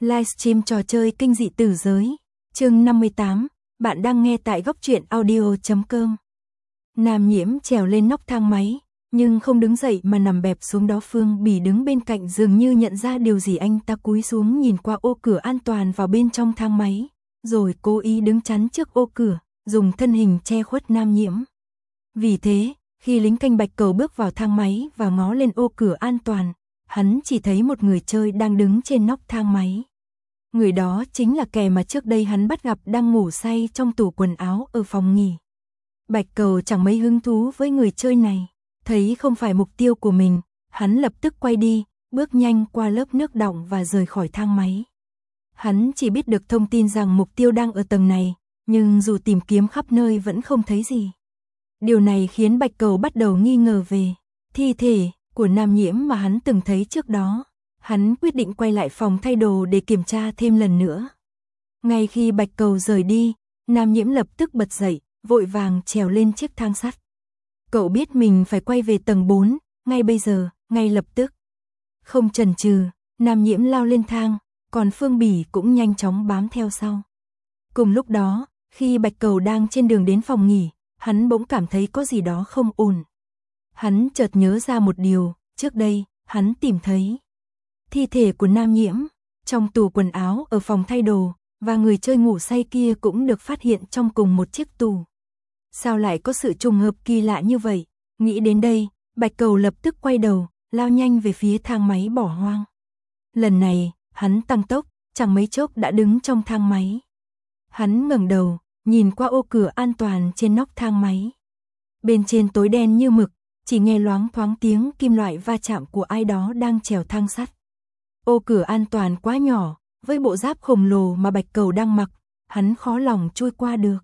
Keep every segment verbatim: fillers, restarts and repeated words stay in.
Livestream trò chơi kinh dị tử giới. Chương năm mươi tám, bạn đang nghe tại góc truyện audio chấm com. Nam Nhiễm trèo lên nóc thang máy, nhưng không đứng dậy mà nằm bẹp xuống đó. Phương Bỉ đứng bên cạnh dường như nhận ra điều gì, anh ta cúi xuống nhìn qua ô cửa an toàn vào bên trong thang máy, rồi cố ý đứng chắn trước ô cửa, dùng thân hình che khuất Nam Nhiễm. Vì thế, khi lính canh bạch cầu bước vào thang máy và ngó lên ô cửa an toàn, hắn chỉ thấy một người chơi đang đứng trên nóc thang máy. Người đó chính là kẻ mà trước đây hắn bắt gặp đang ngủ say trong tủ quần áo ở phòng nghỉ. Bạch cầu chẳng mấy hứng thú với người chơi này, thấy không phải mục tiêu của mình, hắn lập tức quay đi, bước nhanh qua lớp nước đọng và rời khỏi thang máy. Hắn chỉ biết được thông tin rằng mục tiêu đang ở tầng này, nhưng dù tìm kiếm khắp nơi vẫn không thấy gì. Điều này khiến Bạch cầu bắt đầu nghi ngờ về thi thể của Nam Nhiễm mà hắn từng thấy trước đó. Hắn quyết định quay lại phòng thay đồ để kiểm tra thêm lần nữa. Ngay khi Bạch cầu rời đi, Nam Nhiễm lập tức bật dậy, vội vàng trèo lên chiếc thang sắt. Cậu biết mình phải quay về tầng bốn, ngay bây giờ, ngay lập tức. Không chần chừ, Nam Nhiễm lao lên thang, còn Phương Bỉ cũng nhanh chóng bám theo sau. Cùng lúc đó, khi Bạch cầu đang trên đường đến phòng nghỉ, hắn bỗng cảm thấy có gì đó không ổn. Hắn chợt nhớ ra một điều, trước đây, hắn tìm thấy thi thể của Nam Nhiễm trong tủ quần áo ở phòng thay đồ, và người chơi ngủ say kia cũng được phát hiện trong cùng một chiếc tủ. Sao lại có sự trùng hợp kỳ lạ như vậy? Nghĩ đến đây, Bạch cầu lập tức quay đầu, lao nhanh về phía thang máy bỏ hoang. Lần này, hắn tăng tốc, chẳng mấy chốc đã đứng trong thang máy. Hắn ngẩng đầu, nhìn qua ô cửa an toàn trên nóc thang máy. Bên trên tối đen như mực, chỉ nghe loáng thoáng tiếng kim loại va chạm của ai đó đang trèo thang sắt. Ô cửa an toàn quá nhỏ, với bộ giáp khổng lồ mà Bạch cầu đang mặc, hắn khó lòng chui qua được.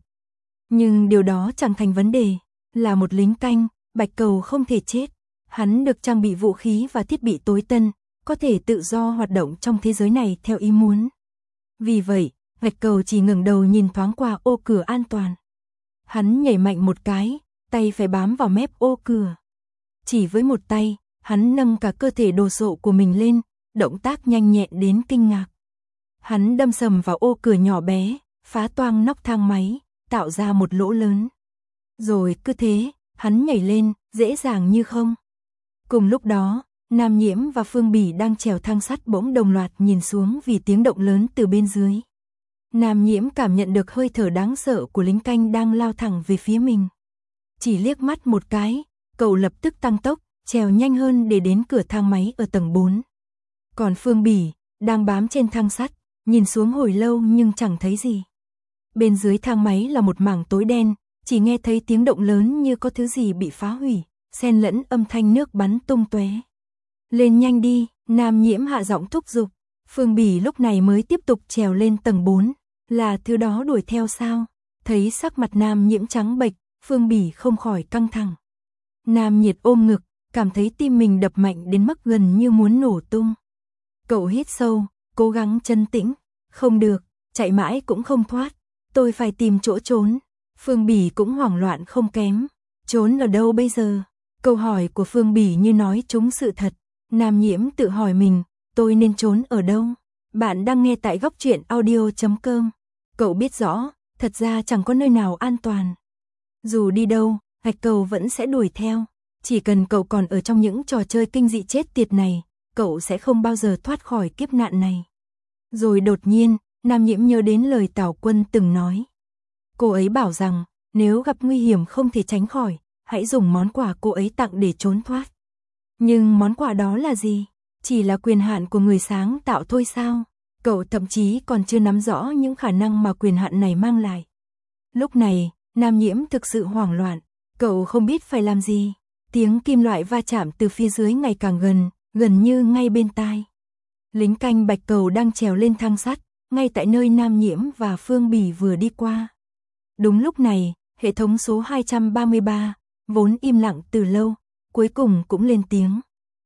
Nhưng điều đó chẳng thành vấn đề, là một lính canh, Bạch cầu không thể chết. Hắn được trang bị vũ khí và thiết bị tối tân, có thể tự do hoạt động trong thế giới này theo ý muốn. Vì vậy, Bạch cầu chỉ ngẩng đầu nhìn thoáng qua ô cửa an toàn. Hắn nhảy mạnh một cái, tay phải bám vào mép ô cửa. Chỉ với một tay, hắn nâng cả cơ thể đồ sộ của mình lên, động tác nhanh nhẹn đến kinh ngạc. Hắn đâm sầm vào ô cửa nhỏ bé, phá toang nóc thang máy, tạo ra một lỗ lớn. Rồi cứ thế, hắn nhảy lên, dễ dàng như không. Cùng lúc đó, Nam Nhiễm và Phương Bỉ đang trèo thang sắt bỗng đồng loạt nhìn xuống vì tiếng động lớn từ bên dưới. Nam Nhiễm cảm nhận được hơi thở đáng sợ của lính canh đang lao thẳng về phía mình. Chỉ liếc mắt một cái, cậu lập tức tăng tốc, trèo nhanh hơn để đến cửa thang máy ở tầng bốn. Còn Phương Bỉ, đang bám trên thang sắt, nhìn xuống hồi lâu nhưng chẳng thấy gì. Bên dưới thang máy là một mảng tối đen, chỉ nghe thấy tiếng động lớn như có thứ gì bị phá hủy, xen lẫn âm thanh nước bắn tung tóe. Lên nhanh đi, Nam Nhiễm hạ giọng thúc giục. Phương Bỉ lúc này mới tiếp tục trèo lên tầng bốn, là thứ đó đuổi theo sao? Thấy sắc mặt Nam Nhiễm trắng bệch, Phương Bỉ không khỏi căng thẳng. Nam Nhiệt ôm ngực, cảm thấy tim mình đập mạnh đến mức gần như muốn nổ tung. Cậu hít sâu, cố gắng trấn tĩnh. Không được, chạy mãi cũng không thoát. Tôi phải tìm chỗ trốn. Phương Bỉ cũng hoảng loạn không kém. Trốn ở đâu bây giờ? Câu hỏi của Phương Bỉ như nói trúng sự thật. Nam Nhiễm tự hỏi mình, tôi nên trốn ở đâu? Bạn đang nghe tại góc truyện audio chấm com. Cậu biết rõ, thật ra chẳng có nơi nào an toàn. Dù đi đâu, Bạch cầu vẫn sẽ đuổi theo. Chỉ cần cậu còn ở trong những trò chơi kinh dị chết tiệt này, cậu sẽ không bao giờ thoát khỏi kiếp nạn này. Rồi đột nhiên, Nam Nhiễm nhớ đến lời Tào Quân từng nói. Cô ấy bảo rằng, nếu gặp nguy hiểm không thể tránh khỏi, hãy dùng món quà cô ấy tặng để trốn thoát. Nhưng món quà đó là gì? Chỉ là quyền hạn của người sáng tạo thôi sao? Cậu thậm chí còn chưa nắm rõ những khả năng mà quyền hạn này mang lại. Lúc này, Nam Nhiễm thực sự hoảng loạn, cậu không biết phải làm gì. Tiếng kim loại va chạm từ phía dưới ngày càng gần, gần như ngay bên tai. Lính canh Bạch cầu đang trèo lên thang sắt, ngay tại nơi Nam Nhiễm và Phương Bỉ vừa đi qua. Đúng lúc này, hệ thống số hai trăm ba mươi ba, vốn im lặng từ lâu, cuối cùng cũng lên tiếng.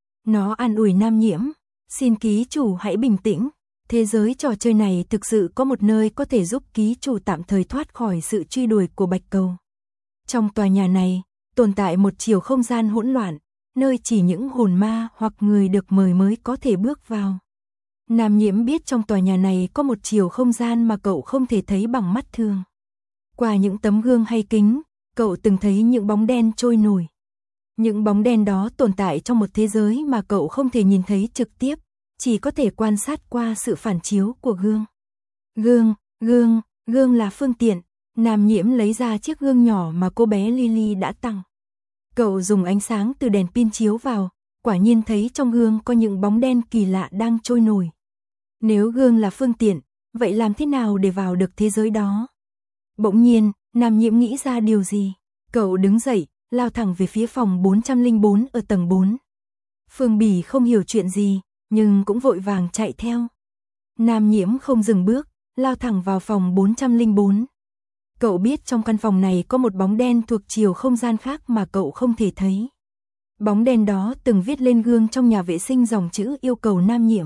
Nó an ủi Nam Nhiễm, xin ký chủ hãy bình tĩnh, thế giới trò chơi này thực sự có một nơi có thể giúp ký chủ tạm thời thoát khỏi sự truy đuổi của Bạch cầu. Trong tòa nhà này, tồn tại một chiều không gian hỗn loạn, nơi chỉ những hồn ma hoặc người được mời mới có thể bước vào. Nam Nhiễm biết trong tòa nhà này có một chiều không gian mà cậu không thể thấy bằng mắt thường. Qua những tấm gương hay kính, cậu từng thấy những bóng đen trôi nổi. Những bóng đen đó tồn tại trong một thế giới mà cậu không thể nhìn thấy trực tiếp, chỉ có thể quan sát qua sự phản chiếu của gương. Gương, gương, gương là phương tiện. Nam Nhiễm lấy ra chiếc gương nhỏ mà cô bé Lily đã tặng. Cậu dùng ánh sáng từ đèn pin chiếu vào, quả nhiên thấy trong gương có những bóng đen kỳ lạ đang trôi nổi. Nếu gương là phương tiện, vậy làm thế nào để vào được thế giới đó? Bỗng nhiên, Nam Nhiễm nghĩ ra điều gì. Cậu đứng dậy, lao thẳng về phía phòng bốn trăm lẻ bốn ở tầng bốn. Phương Bỉ không hiểu chuyện gì, nhưng cũng vội vàng chạy theo. Nam Nhiễm không dừng bước, lao thẳng vào phòng bốn trăm lẻ bốn. Cậu biết trong căn phòng này có một bóng đen thuộc chiều không gian khác mà cậu không thể thấy. Bóng đen đó từng viết lên gương trong nhà vệ sinh dòng chữ yêu cầu Nam Nhiễm.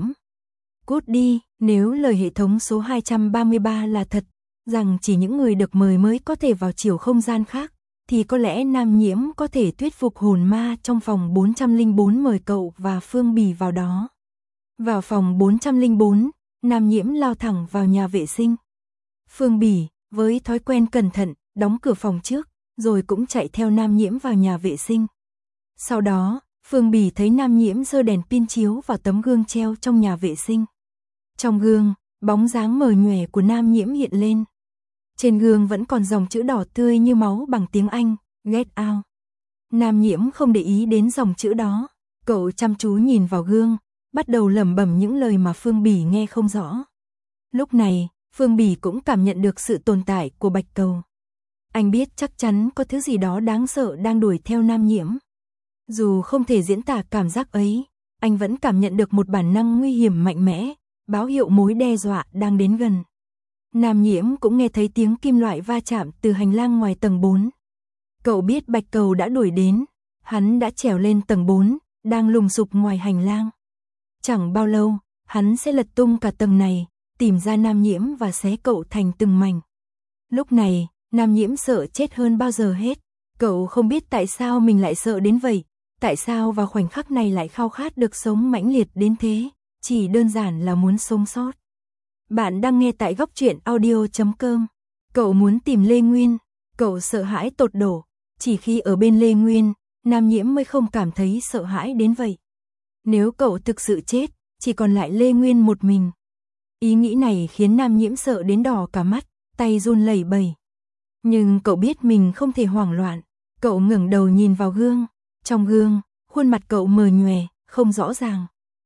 Cút đi, nếu lời hệ thống số hai trăm ba mươi ba là thật, rằng chỉ những người được mời mới có thể vào chiều không gian khác, thì có lẽ Nam Nhiễm có thể thuyết phục hồn ma trong phòng bốn trăm lẻ bốn mời cậu và Phương Bỉ vào đó. Vào phòng bốn trăm lẻ bốn, Nam Nhiễm lao thẳng vào nhà vệ sinh. Phương Bỉ, với thói quen cẩn thận, đóng cửa phòng trước, rồi cũng chạy theo Nam Nhiễm vào nhà vệ sinh. Sau đó, Phương Bỉ thấy Nam Nhiễm giơ đèn pin chiếu vào tấm gương treo trong nhà vệ sinh. Trong gương, bóng dáng mờ nhòe của Nam Nhiễm hiện lên. Trên gương vẫn còn dòng chữ đỏ tươi như máu bằng tiếng Anh, Get Out. Nam Nhiễm không để ý đến dòng chữ đó, cậu chăm chú nhìn vào gương, bắt đầu lẩm bẩm những lời mà Phương Bỉ nghe không rõ. Lúc này, Phương Bỉ cũng cảm nhận được sự tồn tại của Bạch Cầu. Anh biết chắc chắn có thứ gì đó đáng sợ đang đuổi theo Nam Nhiễm. Dù không thể diễn tả cảm giác ấy, anh vẫn cảm nhận được một bản năng nguy hiểm mạnh mẽ, báo hiệu mối đe dọa đang đến gần. Nam Nhiễm cũng nghe thấy tiếng kim loại va chạm từ hành lang ngoài tầng bốn. Cậu biết Bạch Cầu đã đuổi đến, hắn đã trèo lên tầng bốn, đang lùng sục ngoài hành lang. Chẳng bao lâu, hắn sẽ lật tung cả tầng này, tìm ra Nam Nhiễm và xé cậu thành từng mảnh. Lúc này, Nam Nhiễm sợ chết hơn bao giờ hết. Cậu không biết tại sao mình lại sợ đến vậy, tại sao vào khoảnh khắc này lại khao khát được sống mãnh liệt đến thế, chỉ đơn giản là muốn sống sót. Bạn đang nghe tại góc truyện audio chấm com. Cậu muốn tìm Lê Nguyên, cậu sợ hãi tột đổ, chỉ khi ở bên Lê Nguyên, Nam Nhiễm mới không cảm thấy sợ hãi đến vậy. Nếu cậu thực sự chết, chỉ còn lại Lê Nguyên một mình. Ý nghĩ này khiến Nam Nhiễm sợ đến đỏ cả mắt, tay run lẩy bẩy. Nhưng cậu biết mình không thể hoảng loạn, cậu ngẩng đầu nhìn vào gương, trong gương, khuôn mặt cậu mờ nhòe, không rõ ràng.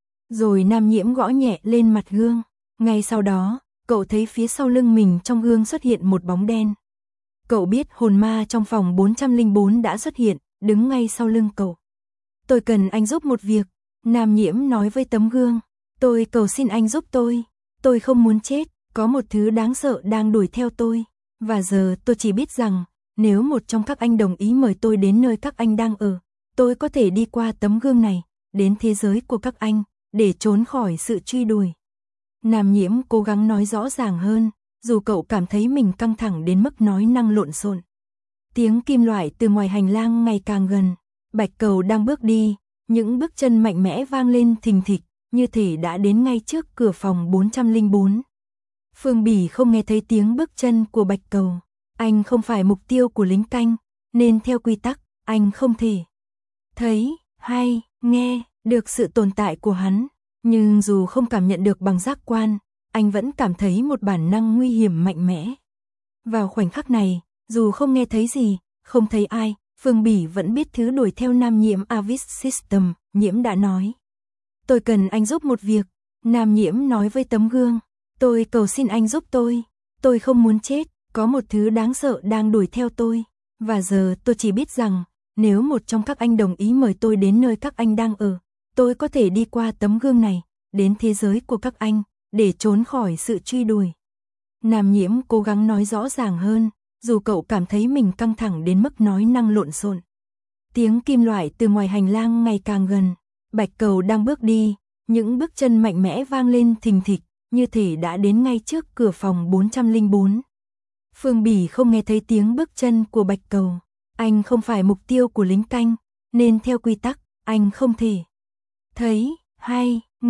Rồi Nam Nhiễm gõ nhẹ lên mặt gương, ngay sau đó, cậu thấy phía sau lưng mình trong gương xuất hiện một bóng đen. Cậu biết hồn ma trong phòng bốn trăm lẻ bốn đã xuất hiện, đứng ngay sau lưng cậu. Tôi cần anh giúp một việc, Nam Nhiễm nói với tấm gương, tôi cầu xin anh giúp tôi, tôi không muốn chết, có một thứ đáng sợ đang đuổi theo tôi, và giờ tôi chỉ biết rằng, nếu một trong các anh đồng ý mời tôi đến nơi các anh đang ở, tôi có thể đi qua tấm gương này, đến thế giới của các anh, để trốn khỏi sự truy đuổi. Nam Nhiễm cố gắng nói rõ ràng hơn, dù cậu cảm thấy mình căng thẳng đến mức nói năng lộn xộn. Tiếng kim loại từ ngoài hành lang ngày càng gần, Bạch Cầu đang bước đi, những bước chân mạnh mẽ vang lên thình thịch, như thể đã đến ngay trước cửa phòng bốn trăm lẻ bốn. Phương Bỉ không nghe thấy tiếng bước chân của Bạch Cầu, anh không phải mục tiêu của lính canh, nên theo quy tắc, anh không thể thấy, hay, nghe được sự tồn tại của hắn. Nhưng dù không cảm nhận được bằng giác quan, anh vẫn cảm thấy một bản năng nguy hiểm mạnh mẽ. Vào khoảnh khắc này, dù không nghe thấy gì, không thấy ai, Phương Bỉ vẫn biết thứ đuổi theo Nam Nhiễm Avis System, Nhiễm đã nói. Tôi cần anh giúp một việc, Nam Nhiễm nói với tấm gương, tôi cầu xin anh giúp tôi, tôi không muốn chết, có một thứ đáng sợ đang đuổi theo tôi, và giờ tôi chỉ biết rằng, nếu một trong các anh đồng ý mời tôi đến nơi các anh đang ở, tôi có thể đi qua tấm gương này, đến thế giới của các anh, để trốn khỏi sự truy đuổi. Nam Nhiễm cố gắng nói rõ ràng hơn, dù cậu cảm thấy mình căng thẳng đến mức nói năng lộn xộn. Tiếng kim loại từ ngoài hành lang ngày càng gần, Bạch Cầu đang bước đi, những bước chân mạnh mẽ vang lên thình thịch, như thể đã đến ngay trước cửa phòng bốn trăm lẻ bốn. Phương Bỉ không nghe thấy tiếng bước chân của Bạch Cầu, anh không phải mục tiêu của lính canh, nên theo quy tắc, anh không thể thấy, hay, nghe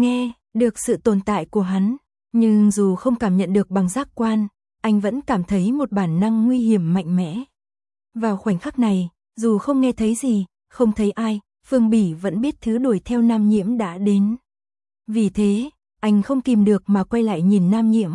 được sự tồn tại của hắn, nhưng dù không cảm nhận được bằng giác quan, anh vẫn cảm thấy một bản năng nguy hiểm mạnh mẽ. Vào khoảnh khắc này, dù không nghe thấy gì, không thấy ai, Phương Bỉ vẫn biết thứ đuổi theo Nam Nhiễm đã đến. Vì thế, anh không kìm được mà quay lại nhìn Nam Nhiễm.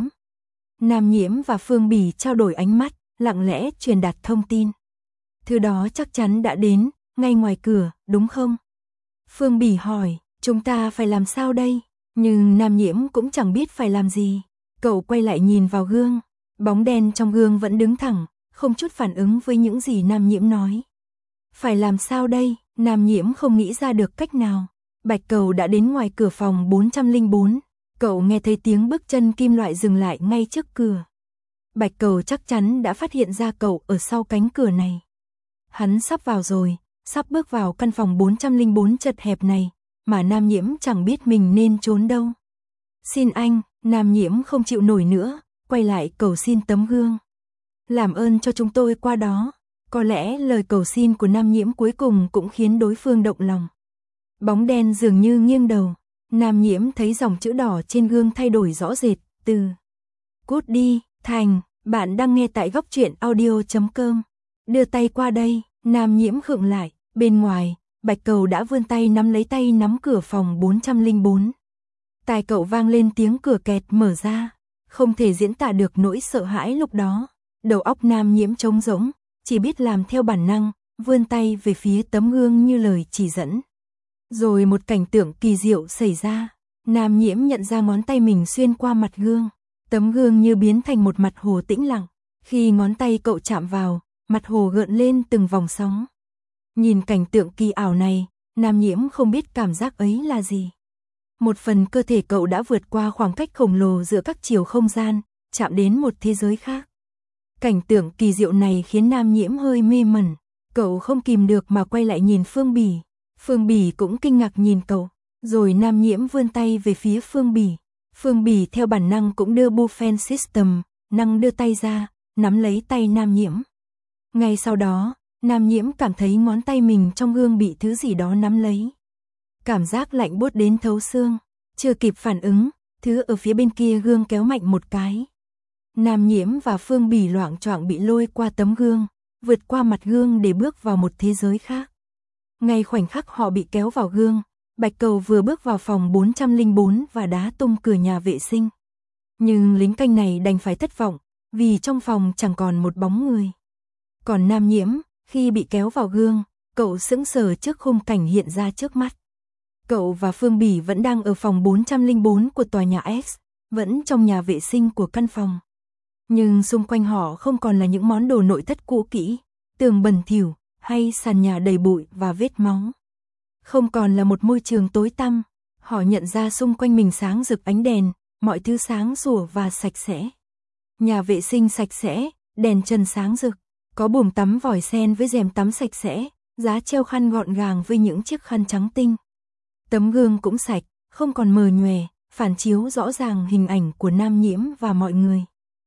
Nam Nhiễm và Phương Bỉ trao đổi ánh mắt, lặng lẽ truyền đạt thông tin. Thứ đó chắc chắn đã đến, ngay ngoài cửa, đúng không? Phương Bỉ hỏi, chúng ta phải làm sao đây? Nhưng Nam Nhiễm cũng chẳng biết phải làm gì. Cậu quay lại nhìn vào gương, bóng đen trong gương vẫn đứng thẳng, không chút phản ứng với những gì Nam Nhiễm nói. Phải làm sao đây? Nam Nhiễm không nghĩ ra được cách nào. Bạch Cầu đã đến ngoài cửa phòng bốn trăm lẻ bốn. Cậu nghe thấy tiếng bước chân kim loại dừng lại ngay trước cửa. Bạch Cầu chắc chắn đã phát hiện ra cậu ở sau cánh cửa này. Hắn sắp vào rồi, sắp bước vào căn phòng bốn trăm lẻ bốn chật hẹp này, mà Nam Nhiễm chẳng biết mình nên trốn đâu. Xin anh, Nam Nhiễm không chịu nổi nữa, quay lại cầu xin tấm gương. Làm ơn cho chúng tôi qua đó. Có lẽ lời cầu xin của Nam Nhiễm cuối cùng cũng khiến đối phương động lòng. Bóng đen dường như nghiêng đầu. Nam Nhiễm thấy dòng chữ đỏ trên gương thay đổi rõ rệt, từ cút đi, thành, bạn đang nghe tại góc truyện audio chấm com. Đưa tay qua đây, Nam Nhiễm khựng lại, bên ngoài, Bạch Cầu đã vươn tay nắm lấy tay nắm cửa phòng bốn trăm lẻ bốn. Tai cậu vang lên tiếng cửa kẹt mở ra, không thể diễn tả được nỗi sợ hãi lúc đó. Đầu óc Nam Nhiễm trống rỗng, chỉ biết làm theo bản năng, vươn tay về phía tấm gương như lời chỉ dẫn. Rồi một cảnh tượng kỳ diệu xảy ra, Nam Nhiễm nhận ra ngón tay mình xuyên qua mặt gương, tấm gương như biến thành một mặt hồ tĩnh lặng, khi ngón tay cậu chạm vào, mặt hồ gợn lên từng vòng sóng. Nhìn cảnh tượng kỳ ảo này, Nam Nhiễm không biết cảm giác ấy là gì. Một phần cơ thể cậu đã vượt qua khoảng cách khổng lồ giữa các chiều không gian, chạm đến một thế giới khác. Cảnh tượng kỳ diệu này khiến Nam Nhiễm hơi mê mẩn, cậu không kìm được mà quay lại nhìn Phương Bỉ. Phương Bỉ cũng kinh ngạc nhìn cậu, rồi Nam Nhiễm vươn tay về phía Phương Bỉ. Phương Bỉ theo bản năng cũng đưa Buffen System, năng đưa tay ra, nắm lấy tay Nam Nhiễm. Ngay sau đó, Nam Nhiễm cảm thấy ngón tay mình trong gương bị thứ gì đó nắm lấy. Cảm giác lạnh buốt đến thấu xương, chưa kịp phản ứng, thứ ở phía bên kia gương kéo mạnh một cái. Nam Nhiễm và Phương Bỉ loạng choạng bị lôi qua tấm gương, vượt qua mặt gương để bước vào một thế giới khác. Ngay khoảnh khắc họ bị kéo vào gương, Bạch Cầu vừa bước vào phòng bốn trăm lẻ bốn và đá tung cửa nhà vệ sinh. Nhưng lính canh này đành phải thất vọng, vì trong phòng chẳng còn một bóng người. Còn Nam Nhiễm, khi bị kéo vào gương, cậu sững sờ trước khung cảnh hiện ra trước mắt. Cậu và Phương Bỉ vẫn đang ở phòng bốn trăm lẻ bốn của tòa nhà X, vẫn trong nhà vệ sinh của căn phòng. Nhưng xung quanh họ không còn là những món đồ nội thất cũ kỹ, tường bẩn thỉu, hay sàn nhà đầy bụi và vết máu. Không còn là một môi trường tối tăm, họ nhận ra xung quanh mình sáng rực ánh đèn, mọi thứ sáng sủa và sạch sẽ. Nhà vệ sinh sạch sẽ, đèn trần sáng rực, có buồng tắm vòi sen với rèm tắm sạch sẽ, giá treo khăn gọn gàng với những chiếc khăn trắng tinh. Tấm gương cũng sạch, không còn mờ nhòe, phản chiếu rõ ràng hình ảnh của Nam Nhiễm và mọi người.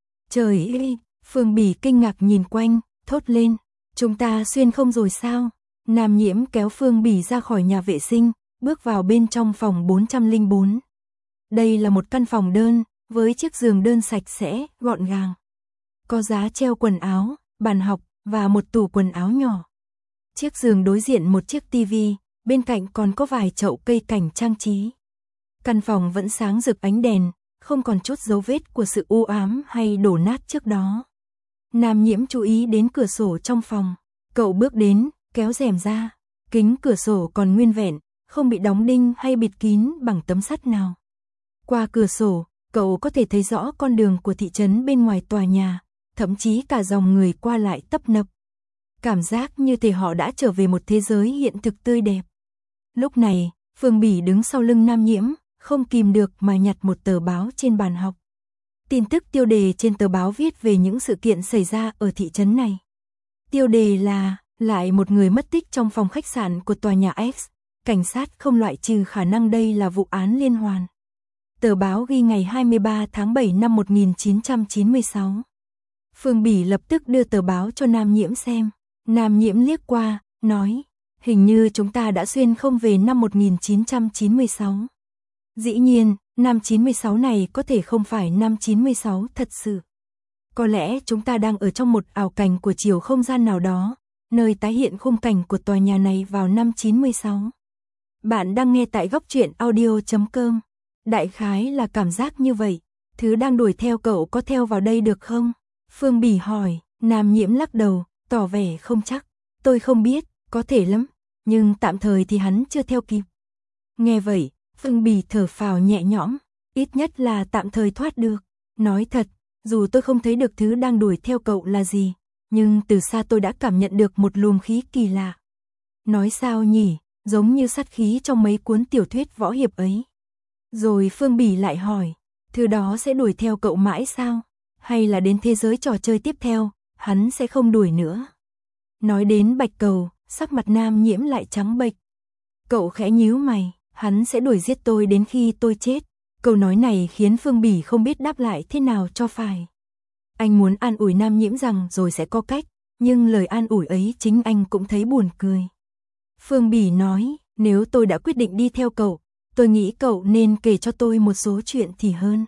Trời ơi, Phương Bỉ kinh ngạc nhìn quanh, thốt lên, chúng ta xuyên không rồi sao? Nam Nhiễm kéo Phương Bỉ ra khỏi nhà vệ sinh, bước vào bên trong phòng bốn trăm lẻ bốn. Đây là một căn phòng đơn, với chiếc giường đơn sạch sẽ, gọn gàng. Có giá treo quần áo, bàn học, và một tủ quần áo nhỏ. Chiếc giường đối diện một chiếc tivi, bên cạnh còn có vài chậu cây cảnh trang trí. Căn phòng vẫn sáng rực ánh đèn, không còn chút dấu vết của sự u ám hay đổ nát trước đó. Nam Nhiễm chú ý đến cửa sổ trong phòng. Cậu bước đến, kéo rèm ra. Kính cửa sổ còn nguyên vẹn, không bị đóng đinh hay bịt kín bằng tấm sắt nào. Qua cửa sổ, cậu có thể thấy rõ con đường của thị trấn bên ngoài tòa nhà, thậm chí cả dòng người qua lại tấp nập. Cảm giác như thể họ đã trở về một thế giới hiện thực tươi đẹp. Lúc này, Phương Bỉ đứng sau lưng Nam Nhiễm, không kìm được mà nhặt một tờ báo trên bàn học. Tin tức tiêu đề trên tờ báo viết về những sự kiện xảy ra ở thị trấn này. Tiêu đề là, lại một người mất tích trong phòng khách sạn của tòa nhà X, cảnh sát không loại trừ khả năng đây là vụ án liên hoàn. Tờ báo ghi ngày hai mươi ba tháng bảy năm một nghìn chín trăm chín mươi sáu. Phương Bỉ lập tức đưa tờ báo cho Nam Nhiễm xem. Nam Nhiễm liếc qua, nói, hình như chúng ta đã xuyên không về năm một nghìn chín trăm chín mươi sáu. Dĩ nhiên, Nam chín mươi sáu này có thể không phải Nam chín mươi sáu thật sự. Có lẽ chúng ta đang ở trong một ảo cảnh của chiều không gian nào đó, nơi tái hiện khung cảnh của tòa nhà này vào năm chín mươi sáu. Bạn đang nghe tại góc truyện audio chấm com. Đại khái là cảm giác như vậy. Thứ đang đuổi theo cậu có theo vào đây được không? Phương Bỉ hỏi. Nam Nhiễm lắc đầu, tỏ vẻ không chắc. Tôi không biết, có thể lắm, nhưng tạm thời thì hắn chưa theo kịp. Nghe vậy, Phương Bỉ thở phào nhẹ nhõm, ít nhất là tạm thời thoát được. Nói thật, dù tôi không thấy được thứ đang đuổi theo cậu là gì, nhưng từ xa tôi đã cảm nhận được một luồng khí kỳ lạ. Nói sao nhỉ, giống như sát khí trong mấy cuốn tiểu thuyết võ hiệp ấy. Rồi Phương Bỉ lại hỏi, thứ đó sẽ đuổi theo cậu mãi sao? Hay là đến thế giới trò chơi tiếp theo, hắn sẽ không đuổi nữa? Nói đến Bạch Cầu, sắc mặt Nam Nhiễm lại trắng bệch. Cậu khẽ nhíu mày, hắn sẽ đuổi giết tôi đến khi tôi chết. Câu nói này khiến Phương Bỉ không biết đáp lại thế nào cho phải. Anh muốn an ủi Nam Nhiễm rằng rồi sẽ có cách, nhưng lời an ủi ấy chính anh cũng thấy buồn cười. Phương Bỉ nói, nếu tôi đã quyết định đi theo cậu, tôi nghĩ cậu nên kể cho tôi một số chuyện thì hơn.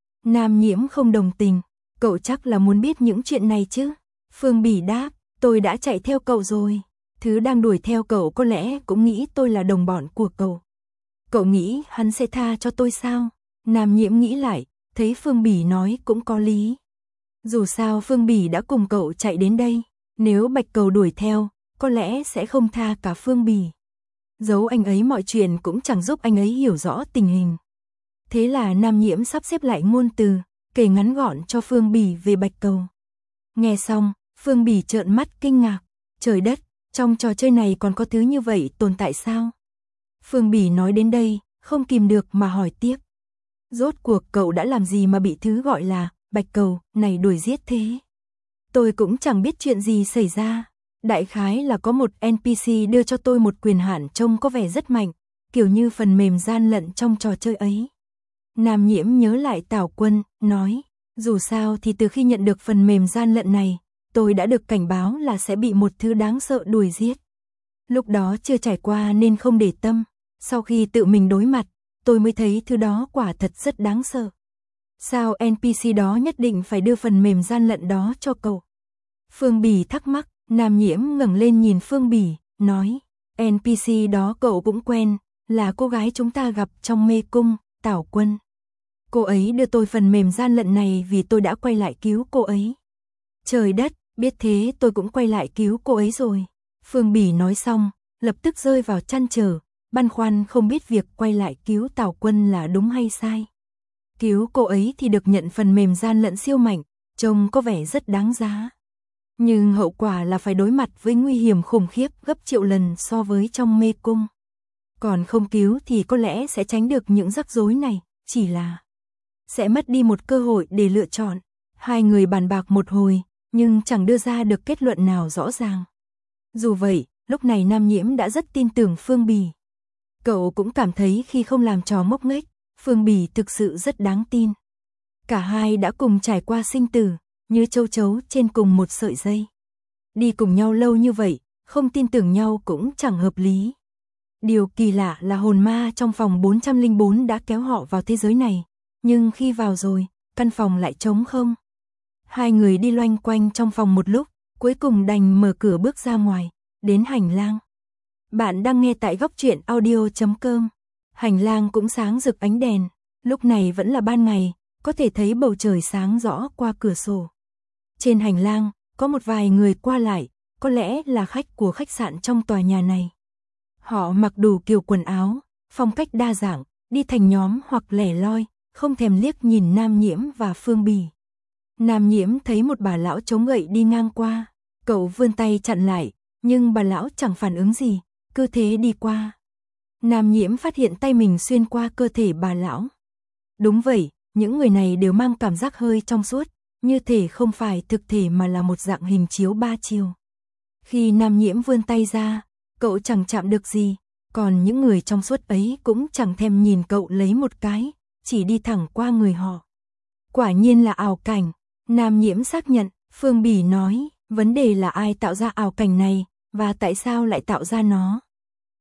Nam Nhiễm không đồng tình, cậu chắc là muốn biết những chuyện này chứ? Phương Bỉ đáp, tôi đã chạy theo cậu rồi. Thứ đang đuổi theo cậu có lẽ cũng nghĩ tôi là đồng bọn của cậu. Cậu nghĩ hắn sẽ tha cho tôi sao? Nam Nhiễm nghĩ lại, thấy Phương Bỉ nói cũng có lý. Dù sao Phương Bỉ đã cùng cậu chạy đến đây, nếu Bạch Cầu đuổi theo, có lẽ sẽ không tha cả Phương Bỉ. Giấu anh ấy mọi chuyện cũng chẳng giúp anh ấy hiểu rõ tình hình. Thế là Nam Nhiễm sắp xếp lại ngôn từ, kể ngắn gọn cho Phương Bỉ về Bạch Cầu. Nghe xong, Phương Bỉ trợn mắt kinh ngạc, trời đất, trong trò chơi này còn có thứ như vậy tồn tại sao? Phương Bỉ nói đến đây, không kìm được mà hỏi tiếp. Rốt cuộc cậu đã làm gì mà bị thứ gọi là Bạch Cầu này đuổi giết thế? Tôi cũng chẳng biết chuyện gì xảy ra. Đại khái là có một en pê xê đưa cho tôi một quyền hạn trông có vẻ rất mạnh, kiểu như phần mềm gian lận trong trò chơi ấy. Nam Nhiễm nhớ lại Tào Quân, nói, dù sao thì từ khi nhận được phần mềm gian lận này, tôi đã được cảnh báo là sẽ bị một thứ đáng sợ đuổi giết. Lúc đó chưa trải qua nên không để tâm, sau khi tự mình đối mặt, tôi mới thấy thứ đó quả thật rất đáng sợ. Sao en pê xê đó nhất định phải đưa phần mềm gian lận đó cho cậu? Phương Bỉ thắc mắc, Nam Nhiễm ngẩng lên nhìn Phương Bỉ, nói, en pê xê đó cậu cũng quen, là cô gái chúng ta gặp trong mê cung, Tào Quân. Cô ấy đưa tôi phần mềm gian lận này vì tôi đã quay lại cứu cô ấy. Trời đất, biết thế tôi cũng quay lại cứu cô ấy rồi. Phương Bỉ nói xong, lập tức rơi vào trăn trở, băn khoăn không biết việc quay lại cứu Tào Quân là đúng hay sai. Cứu cô ấy thì được nhận phần mềm gian lận siêu mạnh, trông có vẻ rất đáng giá. Nhưng hậu quả là phải đối mặt với nguy hiểm khủng khiếp gấp triệu lần so với trong mê cung. Còn không cứu thì có lẽ sẽ tránh được những rắc rối này, chỉ là sẽ mất đi một cơ hội để lựa chọn. Hai người bàn bạc một hồi, nhưng chẳng đưa ra được kết luận nào rõ ràng. Dù vậy, lúc này Nam Nhiễm đã rất tin tưởng Phương Bỉ. Cậu cũng cảm thấy khi không làm trò ngốc nghếch, Phương Bỉ thực sự rất đáng tin. Cả hai đã cùng trải qua sinh tử, như châu chấu trên cùng một sợi dây. Đi cùng nhau lâu như vậy, không tin tưởng nhau cũng chẳng hợp lý. Điều kỳ lạ là hồn ma trong phòng bốn trăm lẻ bốn đã kéo họ vào thế giới này, nhưng khi vào rồi, căn phòng lại trống không. Hai người đi loanh quanh trong phòng một lúc, cuối cùng đành mở cửa bước ra ngoài, đến hành lang. Bạn đang nghe tại góc truyện audio chấm com. Hành lang cũng sáng rực ánh đèn, lúc này vẫn là ban ngày, có thể thấy bầu trời sáng rõ qua cửa sổ. Trên hành lang, có một vài người qua lại, có lẽ là khách của khách sạn trong tòa nhà này. Họ mặc đủ kiểu quần áo, phong cách đa dạng, đi thành nhóm hoặc lẻ loi, không thèm liếc nhìn Nam Nhiễm và Phương Bỉ. Nam Nhiễm thấy một bà lão chống gậy đi ngang qua, cậu vươn tay chặn lại, nhưng bà lão chẳng phản ứng gì, cứ thế đi qua. Nam Nhiễm phát hiện tay mình xuyên qua cơ thể bà lão. Đúng vậy, những người này đều mang cảm giác hơi trong suốt, như thể không phải thực thể mà là một dạng hình chiếu ba chiều. Khi Nam Nhiễm vươn tay ra, cậu chẳng chạm được gì, còn những người trong suốt ấy cũng chẳng thèm nhìn cậu lấy một cái, chỉ đi thẳng qua người họ. Quả nhiên là ảo cảnh, Nam Nhiễm xác nhận. Phương Bỉ nói, vấn đề là ai tạo ra ảo cảnh này, và tại sao lại tạo ra nó.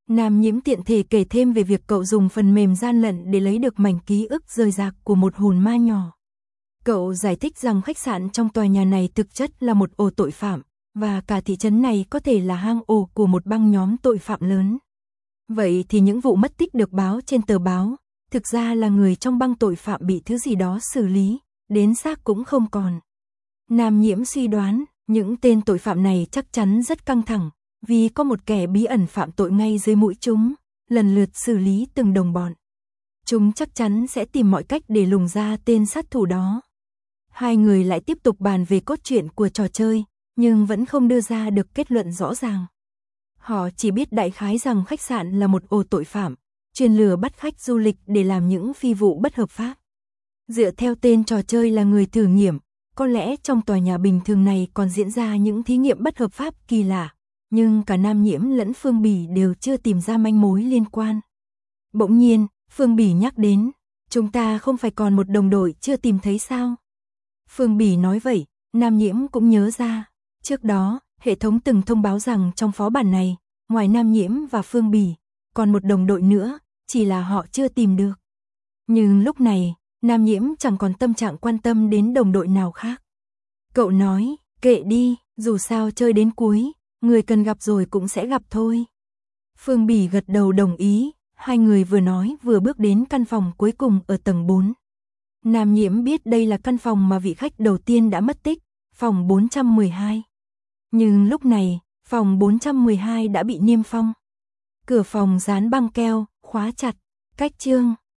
Nam Nhiễm tiện thể kể thêm về việc cậu dùng phần mềm gian lận để lấy được mảnh ký ức rời rạc của một hồn ma nhỏ. Cậu giải thích rằng khách sạn trong tòa nhà này thực chất là một ổ tội phạm, và cả thị trấn này có thể là hang ổ của một băng nhóm tội phạm lớn. Vậy thì những vụ mất tích được báo trên tờ báo, thực ra là người trong băng tội phạm bị thứ gì đó xử lý, đến xác cũng không còn. Nam Nhiễm suy đoán, những tên tội phạm này chắc chắn rất căng thẳng, vì có một kẻ bí ẩn phạm tội ngay dưới mũi chúng, lần lượt xử lý từng đồng bọn. Chúng chắc chắn sẽ tìm mọi cách để lùng ra tên sát thủ đó. Hai người lại tiếp tục bàn về cốt truyện của trò chơi, nhưng vẫn không đưa ra được kết luận rõ ràng. Họ chỉ biết đại khái rằng khách sạn là một ổ tội phạm, chuyên lừa bắt khách du lịch để làm những phi vụ bất hợp pháp. Dựa theo tên trò chơi là người thử nghiệm, có lẽ trong tòa nhà bình thường này còn diễn ra những thí nghiệm bất hợp pháp kỳ lạ, nhưng cả Nam Nhiễm lẫn Phương Bỉ đều chưa tìm ra manh mối liên quan. Bỗng nhiên, Phương Bỉ nhắc đến, chúng ta không phải còn một đồng đội chưa tìm thấy sao? Phương Bỉ nói vậy, Nam Nhiễm cũng nhớ ra, trước đó, hệ thống từng thông báo rằng trong phó bản này, ngoài Nam Nhiễm và Phương Bỉ, còn một đồng đội nữa, chỉ là họ chưa tìm được. Nhưng lúc này, Nam Nhiễm chẳng còn tâm trạng quan tâm đến đồng đội nào khác. Cậu nói, kệ đi, dù sao chơi đến cuối, người cần gặp rồi cũng sẽ gặp thôi. Phương Bỉ gật đầu đồng ý, hai người vừa nói vừa bước đến căn phòng cuối cùng ở tầng bốn. Nam Nhiễm biết đây là căn phòng mà vị khách đầu tiên đã mất tích, phòng bốn trăm mười hai. Nhưng lúc này, phòng bốn trăm mười hai đã bị niêm phong. Cửa phòng dán băng keo, khóa chặt, cách chương.